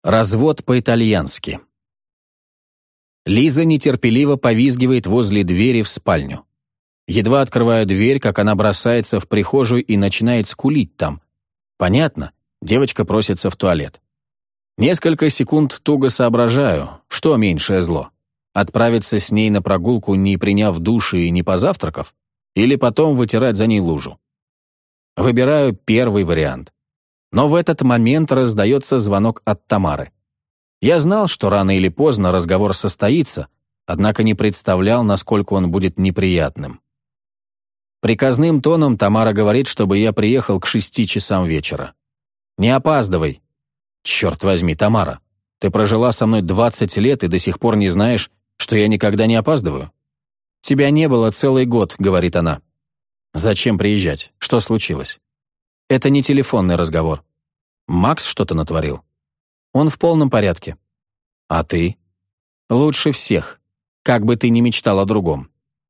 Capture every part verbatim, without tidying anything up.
Развод по-итальянски. Лиза нетерпеливо повизгивает возле двери в спальню. Едва открываю дверь, как она бросается в прихожую и начинает скулить там. Понятно, девочка просится в туалет. Несколько секунд туго соображаю, что меньшее зло. Отправиться с ней на прогулку, не приняв души и не позавтракав, или потом вытирать за ней лужу. Выбираю первый вариант. Но в этот момент раздается звонок от Тамары. Я знал, что рано или поздно разговор состоится, однако не представлял, насколько он будет неприятным. Приказным тоном Тамара говорит, чтобы я приехал к шести часам вечера. «Не опаздывай». «Черт возьми, Тамара, ты прожила со мной двадцать лет и до сих пор не знаешь, что я никогда не опаздываю?» «Тебя не было целый год», — говорит она. «Зачем приезжать? Что случилось?» «Это не телефонный разговор. Макс что-то натворил?» «Он в полном порядке». «А ты?» «Лучше всех. Как бы ты ни мечтал о другом».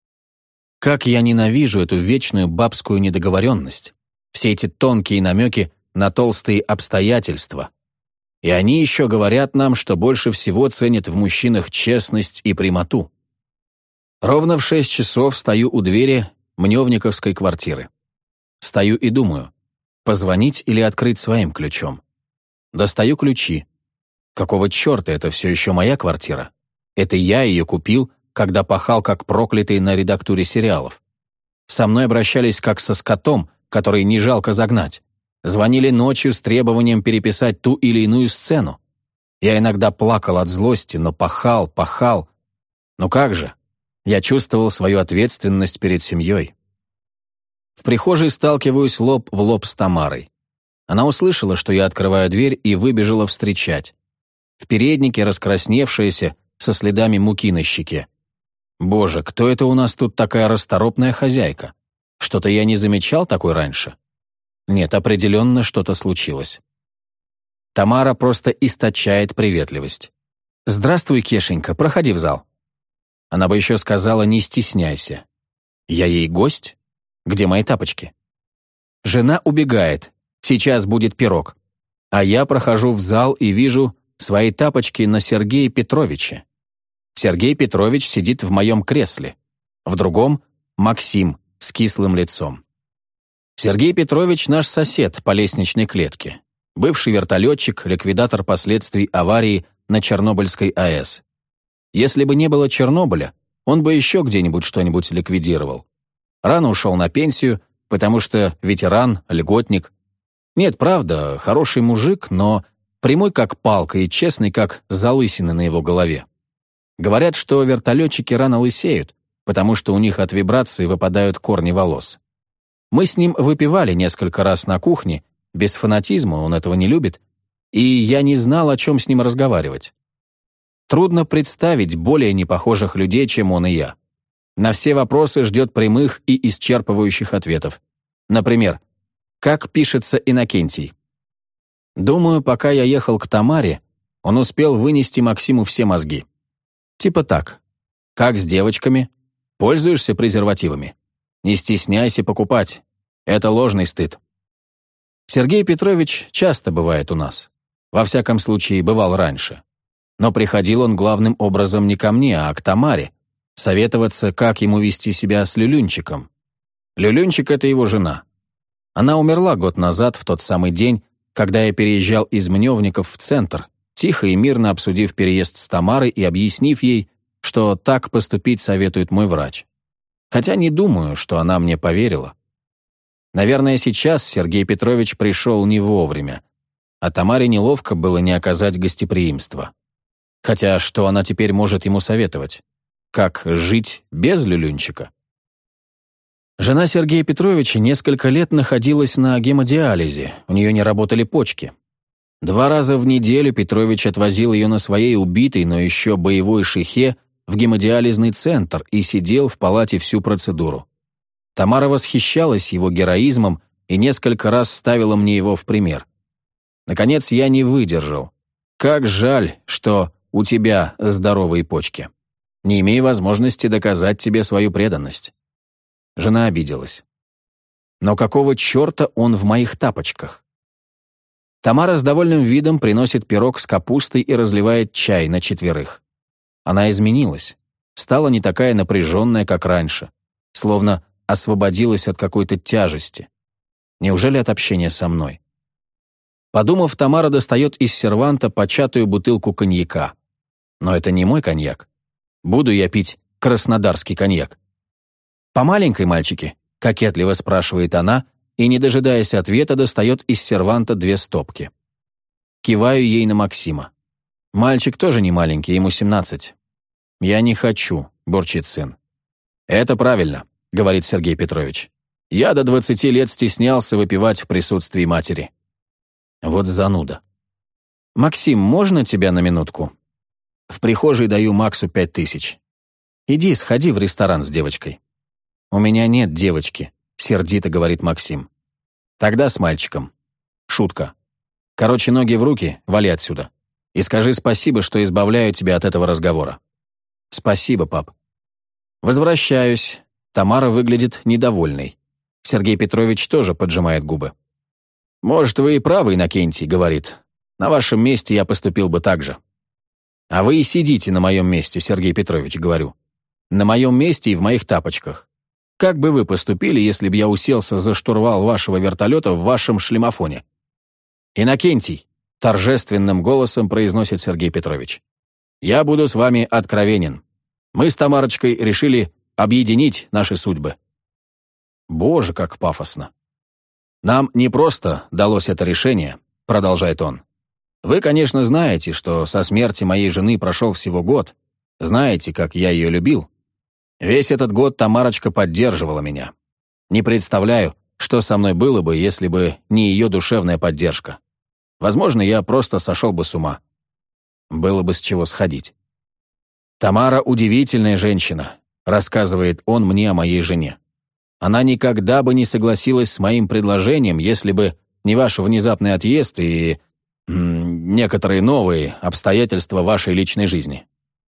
Как я ненавижу эту вечную бабскую недоговоренность, все эти тонкие намеки на толстые обстоятельства. И они еще говорят нам, что больше всего ценят в мужчинах честность и прямоту. Ровно в шесть часов стою у двери мневниковской квартиры. Стою и думаю, позвонить или открыть своим ключом. Достаю ключи. Какого черта, это все еще моя квартира? Это я ее купил, когда пахал как проклятый на редактуре сериалов. Со мной обращались как со скотом, который не жалко загнать. Звонили ночью с требованием переписать ту или иную сцену. Я иногда плакал от злости, но пахал, пахал. Ну как же? Я чувствовал свою ответственность перед семьей. В прихожей сталкиваюсь лоб в лоб с Тамарой. Она услышала, что я открываю дверь, и выбежала встречать. В переднике раскрасневшаяся, со следами муки на щеке. Боже, кто это у нас тут такая расторопная хозяйка? Что-то я не замечал такой раньше. Нет, определенно что-то случилось. Тамара просто источает приветливость. «Здравствуй, Кешенька, проходи в зал». Она бы еще сказала «не стесняйся». Я ей гость? Где мои тапочки? Жена убегает. Сейчас будет пирог. А я прохожу в зал и вижу свои тапочки на Сергее Петровиче. Сергей Петрович сидит в моем кресле. В другом — Максим с кислым лицом. Сергей Петрович наш сосед по лестничной клетке. Бывший вертолетчик, ликвидатор последствий аварии на Чернобыльской АЭС. Если бы не было Чернобыля, он бы еще где-нибудь что-нибудь ликвидировал. Рано ушел на пенсию, потому что ветеран, льготник. Нет, правда, хороший мужик, но прямой как палка и честный как залысины на его голове. Говорят, что вертолетчики рано лысеют, потому что у них от вибрации выпадают корни волос. Мы с ним выпивали несколько раз на кухне, без фанатизма, он этого не любит, и я не знал, о чем с ним разговаривать. Трудно представить более непохожих людей, чем он и я. На все вопросы ждет прямых и исчерпывающих ответов. Например, как пишется Иннокентий? Думаю, пока я ехал к Тамаре, он успел вынести Максиму все мозги. Типа так. Как с девочками? Пользуешься презервативами? Не стесняйся покупать. Это ложный стыд. Сергей Петрович часто бывает у нас. Во всяком случае, бывал раньше. Но приходил он главным образом не ко мне, а к Тамаре, советоваться, как ему вести себя с Люлюнчиком. Люлюнчик — это его жена. Она умерла год назад, в тот самый день, когда я переезжал из Мневников в центр, тихо и мирно обсудив переезд с Тамарой и объяснив ей, что так поступить советует мой врач. Хотя не думаю, что она мне поверила. Наверное, сейчас Сергей Петрович пришел не вовремя, а Тамаре неловко было не оказать гостеприимства. Хотя что она теперь может ему советовать? Как жить без Люлюнчика? Жена Сергея Петровича несколько лет находилась на гемодиализе, у нее не работали почки. Два раза в неделю Петрович отвозил ее на своей убитой, но еще боевой шихе в гемодиализный центр и сидел в палате всю процедуру. Тамара восхищалась его героизмом и несколько раз ставила мне его в пример. Наконец я не выдержал. Как жаль, что у тебя здоровые почки. Не имею возможности доказать тебе свою преданность. Жена обиделась. Но какого черта он в моих тапочках? Тамара с довольным видом приносит пирог с капустой и разливает чай на четверых. Она изменилась, стала не такая напряженная, как раньше, словно освободилась от какой-то тяжести. Неужели от общения со мной? Подумав, Тамара достает из серванта початую бутылку коньяка. Но это не мой коньяк. Буду я пить краснодарский коньяк. «По маленькой, мальчики?» — кокетливо спрашивает она, и, не дожидаясь ответа, достает из серванта две стопки. Киваю ей на Максима. Мальчик тоже не маленький, ему семнадцать. «Я не хочу», — бурчит сын. «Это правильно», — говорит Сергей Петрович. «Я до двадцати лет стеснялся выпивать в присутствии матери». Вот зануда. «Максим, можно тебя на минутку?» В прихожей даю Максу пять тысяч. «Иди, сходи в ресторан с девочкой». «У меня нет девочки», — сердито говорит Максим. «Тогда с мальчиком». Шутка. «Короче, ноги в руки, вали отсюда. И скажи спасибо, что избавляю тебя от этого разговора». «Спасибо, пап». Возвращаюсь. Тамара выглядит недовольной. Сергей Петрович тоже поджимает губы. «Может, вы и правы, Иннокентий», — говорит. «На вашем месте я поступил бы так же». «А вы и сидите на моем месте, Сергей Петрович», — говорю. «На моем месте и в моих тапочках. Как бы вы поступили, если бы я уселся за штурвал вашего вертолета в вашем шлемофоне?» «Иннокентий», — торжественным голосом произносит Сергей Петрович, «я буду с вами откровенен. Мы с Тамарочкой решили объединить наши судьбы». Боже, как пафосно. «Нам не просто далось это решение», — продолжает он. «Вы, конечно, знаете, что со смерти моей жены прошел всего год. Знаете, как я ее любил. Весь этот год Тамарочка поддерживала меня. Не представляю, что со мной было бы, если бы не ее душевная поддержка. Возможно, я просто сошел бы с ума. Было бы с чего сходить. Тамара удивительная женщина», — рассказывает он мне о моей жене. «Она никогда бы не согласилась с моим предложением, если бы не ваш внезапный отъезд и м, некоторые новые обстоятельства вашей личной жизни».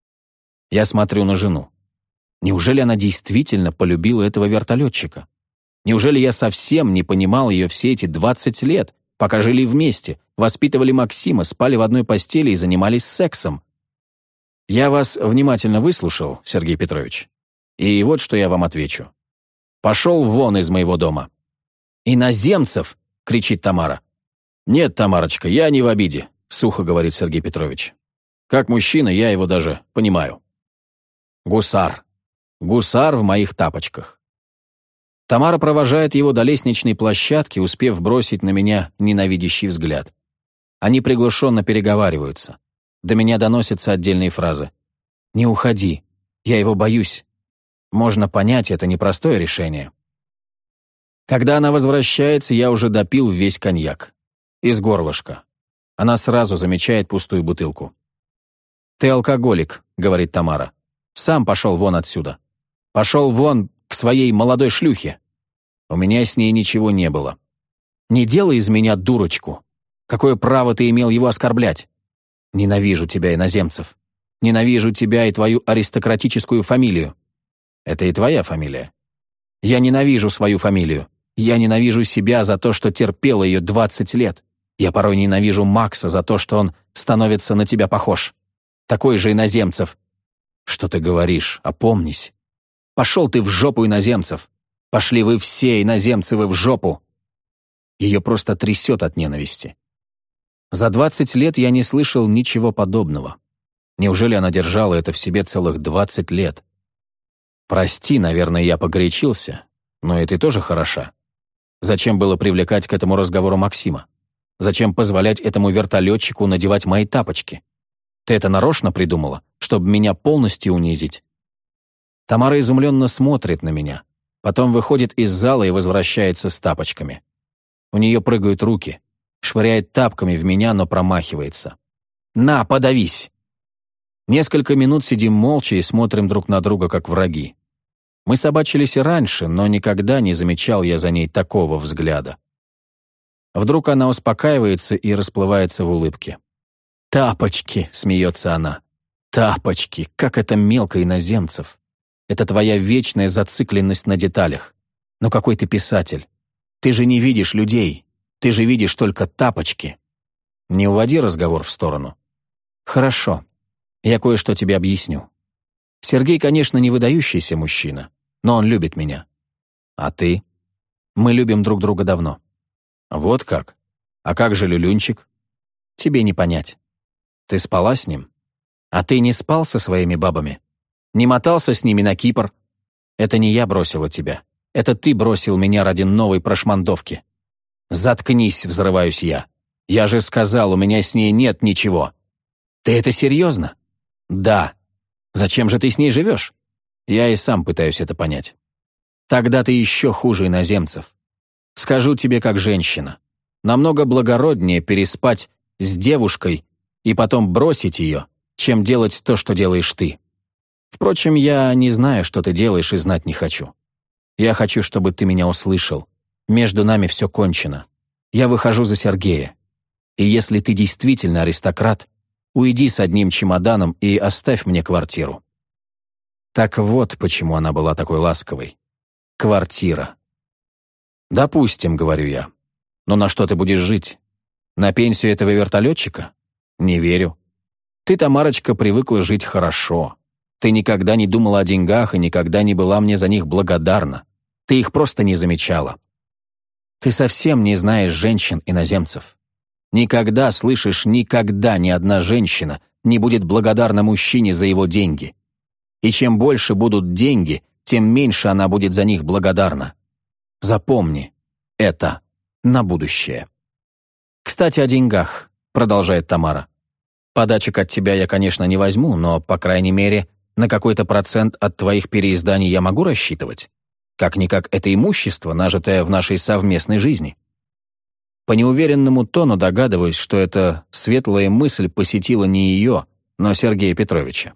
Я смотрю на жену. Неужели она действительно полюбила этого вертолетчика? Неужели я совсем не понимал ее все эти двадцать лет, пока жили вместе, воспитывали Максима, спали в одной постели и занимались сексом? Я вас внимательно выслушал, Сергей Петрович. И вот что я вам отвечу. Пошел вон из моего дома. «Иноземцев!» — кричит Тамара. «Нет, Тамарочка, я не в обиде», — сухо говорит Сергей Петрович. «Как мужчина я его даже понимаю». Гусар. Гусар в моих тапочках. Тамара провожает его до лестничной площадки, успев бросить на меня ненавидящий взгляд. Они приглушенно переговариваются. До меня доносятся отдельные фразы. «Не уходи. Я его боюсь». Можно понять, это непростое решение. Когда она возвращается, я уже допил весь коньяк. Из горлышка. Она сразу замечает пустую бутылку. «Ты алкоголик», — говорит Тамара. «Сам пошел вон отсюда. Пошел вон к своей молодой шлюхе. У меня с ней ничего не было. Не делай из меня дурочку. Какое право ты имел его оскорблять? Ненавижу тебя, иноземцев. Ненавижу тебя и твою аристократическую фамилию. Это и твоя фамилия. Я ненавижу свою фамилию. Я ненавижу себя за то, что терпела ее двадцать лет. Я порой ненавижу Макса за то, что он становится на тебя похож. Такой же иноземцев. Что ты говоришь? Опомнись. Пошел ты в жопу, иноземцев. Пошли вы все, иноземцевы, в жопу. Ее просто трясет от ненависти. За двадцать лет я не слышал ничего подобного. Неужели она держала это в себе целых двадцать лет? Прости, наверное, я погорячился, но и ты тоже хороша. Зачем было привлекать к этому разговору Максима? Зачем позволять этому вертолетчику надевать мои тапочки? Ты это нарочно придумала, чтобы меня полностью унизить?» Тамара изумленно смотрит на меня, потом выходит из зала и возвращается с тапочками. У нее прыгают руки, швыряет тапками в меня, но промахивается. «На, подавись!» Несколько минут сидим молча и смотрим друг на друга, как враги. Мы собачились и раньше, но никогда не замечал я за ней такого взгляда. Вдруг она успокаивается и расплывается в улыбке. «Тапочки!» — смеется она. «Тапочки! Как это мелко, иноземцев! Это твоя вечная зацикленность на деталях. Но какой ты писатель! Ты же не видишь людей! Ты же видишь только тапочки! Не уводи разговор в сторону. Хорошо, я кое-что тебе объясню. Сергей, конечно, не выдающийся мужчина, но он любит меня. А ты? Мы любим друг друга давно. Вот как? А как же Люлюнчик? Тебе не понять. Ты спала с ним? А ты не спал со своими бабами? Не мотался с ними на Кипр? Это не я бросила тебя. Это ты бросил меня ради новой прошмандовки. Заткнись, взрываюсь я. Я же сказал, у меня с ней нет ничего. Ты это серьезно? Да. Зачем же ты с ней живешь? Я и сам пытаюсь это понять. Тогда ты еще хуже иноземцев. Скажу тебе как женщина. Намного благороднее переспать с девушкой и потом бросить ее, чем делать то, что делаешь ты. Впрочем, я не знаю, что ты делаешь, и знать не хочу. Я хочу, чтобы ты меня услышал. Между нами все кончено. Я выхожу за Сергея. И если ты действительно аристократ, уйди с одним чемоданом и оставь мне квартиру». Так вот, почему она была такой ласковой. Квартира. «Допустим», — говорю я. «Но на что ты будешь жить? На пенсию этого вертолетчика? Не верю. Ты, Тамарочка, привыкла жить хорошо. Ты никогда не думала о деньгах и никогда не была мне за них благодарна. Ты их просто не замечала. Ты совсем не знаешь женщин-иноземцев. Никогда, слышишь, никогда ни одна женщина не будет благодарна мужчине за его деньги. И чем больше будут деньги, тем меньше она будет за них благодарна. Запомни это на будущее». «Кстати, о деньгах», — продолжает Тамара. «Подачек от тебя я, конечно, не возьму, но, по крайней мере, на какой-то процент от твоих переизданий я могу рассчитывать. Как-никак это имущество, нажитое в нашей совместной жизни». По неуверенному тону догадываюсь, что эта светлая мысль посетила не ее, но Сергея Петровича.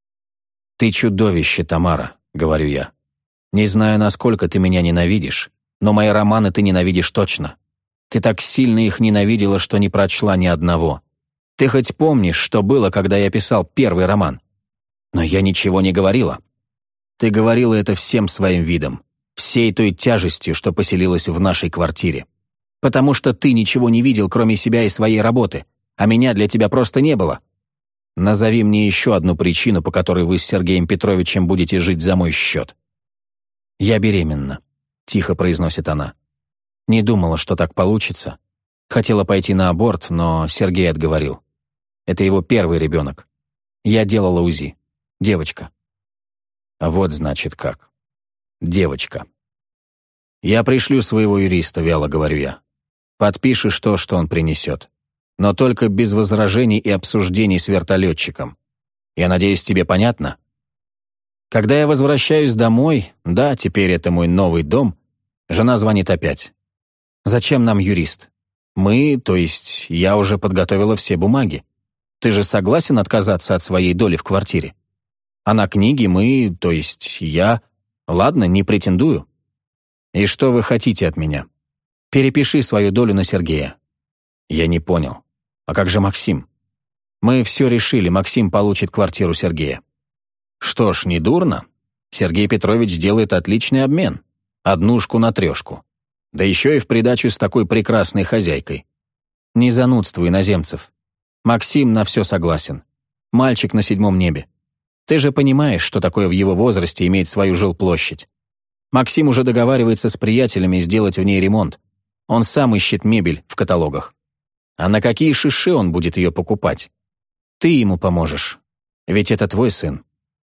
«Ты чудовище, Тамара», — говорю я. «Не знаю, насколько ты меня ненавидишь, но мои романы ты ненавидишь точно. Ты так сильно их ненавидела, что не прочла ни одного. Ты хоть помнишь, что было, когда я писал первый роман? Но я ничего не говорила. Ты говорила это всем своим видом, всей той тяжестью, что поселилась в нашей квартире. Потому что ты ничего не видел, кроме себя и своей работы, а меня для тебя просто не было. Назови мне еще одну причину, по которой вы с Сергеем Петровичем будете жить за мой счет». «Я беременна», — тихо произносит она. «Не думала, что так получится. Хотела пойти на аборт, но Сергей отговорил. Это его первый ребенок. Я делала УЗИ. Девочка». А вот значит как. Девочка. «Я пришлю своего юриста», — вяло говорю я. «Подпишешь то, что он принесет. Но только без возражений и обсуждений с вертолетчиком. Я надеюсь, тебе понятно?» Когда я возвращаюсь домой, да, теперь это мой новый дом, жена звонит опять. «Зачем нам юрист? Мы, то есть я уже подготовила все бумаги. Ты же согласен отказаться от своей доли в квартире? А на книги мы, то есть я, ладно, не претендую. И что вы хотите от меня? Перепиши свою долю на Сергея». Я не понял. А как же Максим? Мы все решили, Максим получит квартиру Сергея. Что ж, не дурно. Сергей Петрович делает отличный обмен. Однушку на трешку. Да еще и в придачу с такой прекрасной хозяйкой. Не занудствуй, иноземцев. Максим на все согласен. Мальчик на седьмом небе. Ты же понимаешь, что такое в его возрасте иметь свою жилплощадь. Максим уже договаривается с приятелями сделать в ней ремонт. Он сам ищет мебель в каталогах. А на какие шиши он будет ее покупать? Ты ему поможешь. Ведь это твой сын.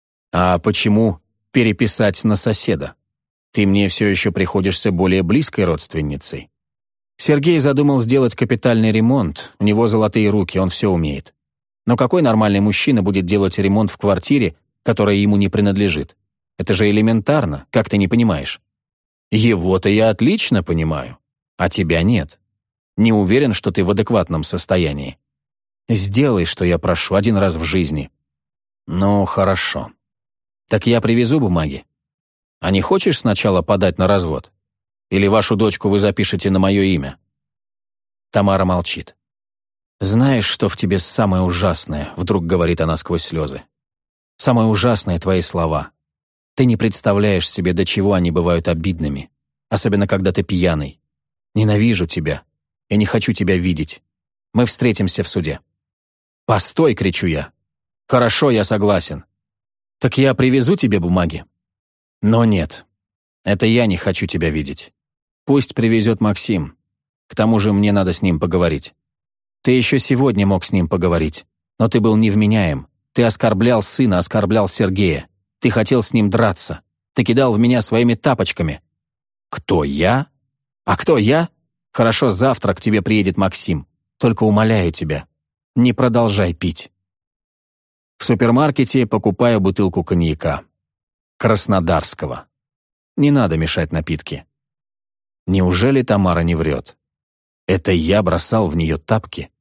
А почему переписать на соседа? Ты мне все еще приходишься более близкой родственницей. Сергей задумал сделать капитальный ремонт. У него золотые руки, он все умеет. Но какой нормальный мужчина будет делать ремонт в квартире, которая ему не принадлежит? Это же элементарно, как ты не понимаешь? Его-то я отлично понимаю, а тебя нет. Не уверен, что ты в адекватном состоянии. Сделай, что я прошу, один раз в жизни. Ну, хорошо. Так я привезу бумаги. А не хочешь сначала подать на развод? Или вашу дочку вы запишете на мое имя?» Тамара молчит. «Знаешь, что в тебе самое ужасное?» — вдруг говорит она сквозь слезы. «Самое ужасное — твои слова. Ты не представляешь себе, до чего они бывают обидными, особенно когда ты пьяный. Ненавижу тебя. Я не хочу тебя видеть. Мы встретимся в суде». «Постой!» — кричу я. «Хорошо, я согласен. Так я привезу тебе бумаги?» «Но нет. Это я не хочу тебя видеть. Пусть привезет Максим. К тому же мне надо с ним поговорить. Ты еще сегодня мог с ним поговорить, но ты был невменяем. Ты оскорблял сына, оскорблял Сергея. Ты хотел с ним драться. Ты кидал в меня своими тапочками». «Кто, я? А кто я? Хорошо, завтра к тебе приедет Максим. Только умоляю тебя, не продолжай пить». В супермаркете покупаю бутылку коньяка. Краснодарского. Не надо мешать напитки. Неужели Тамара не врет? Это я бросал в нее тапки?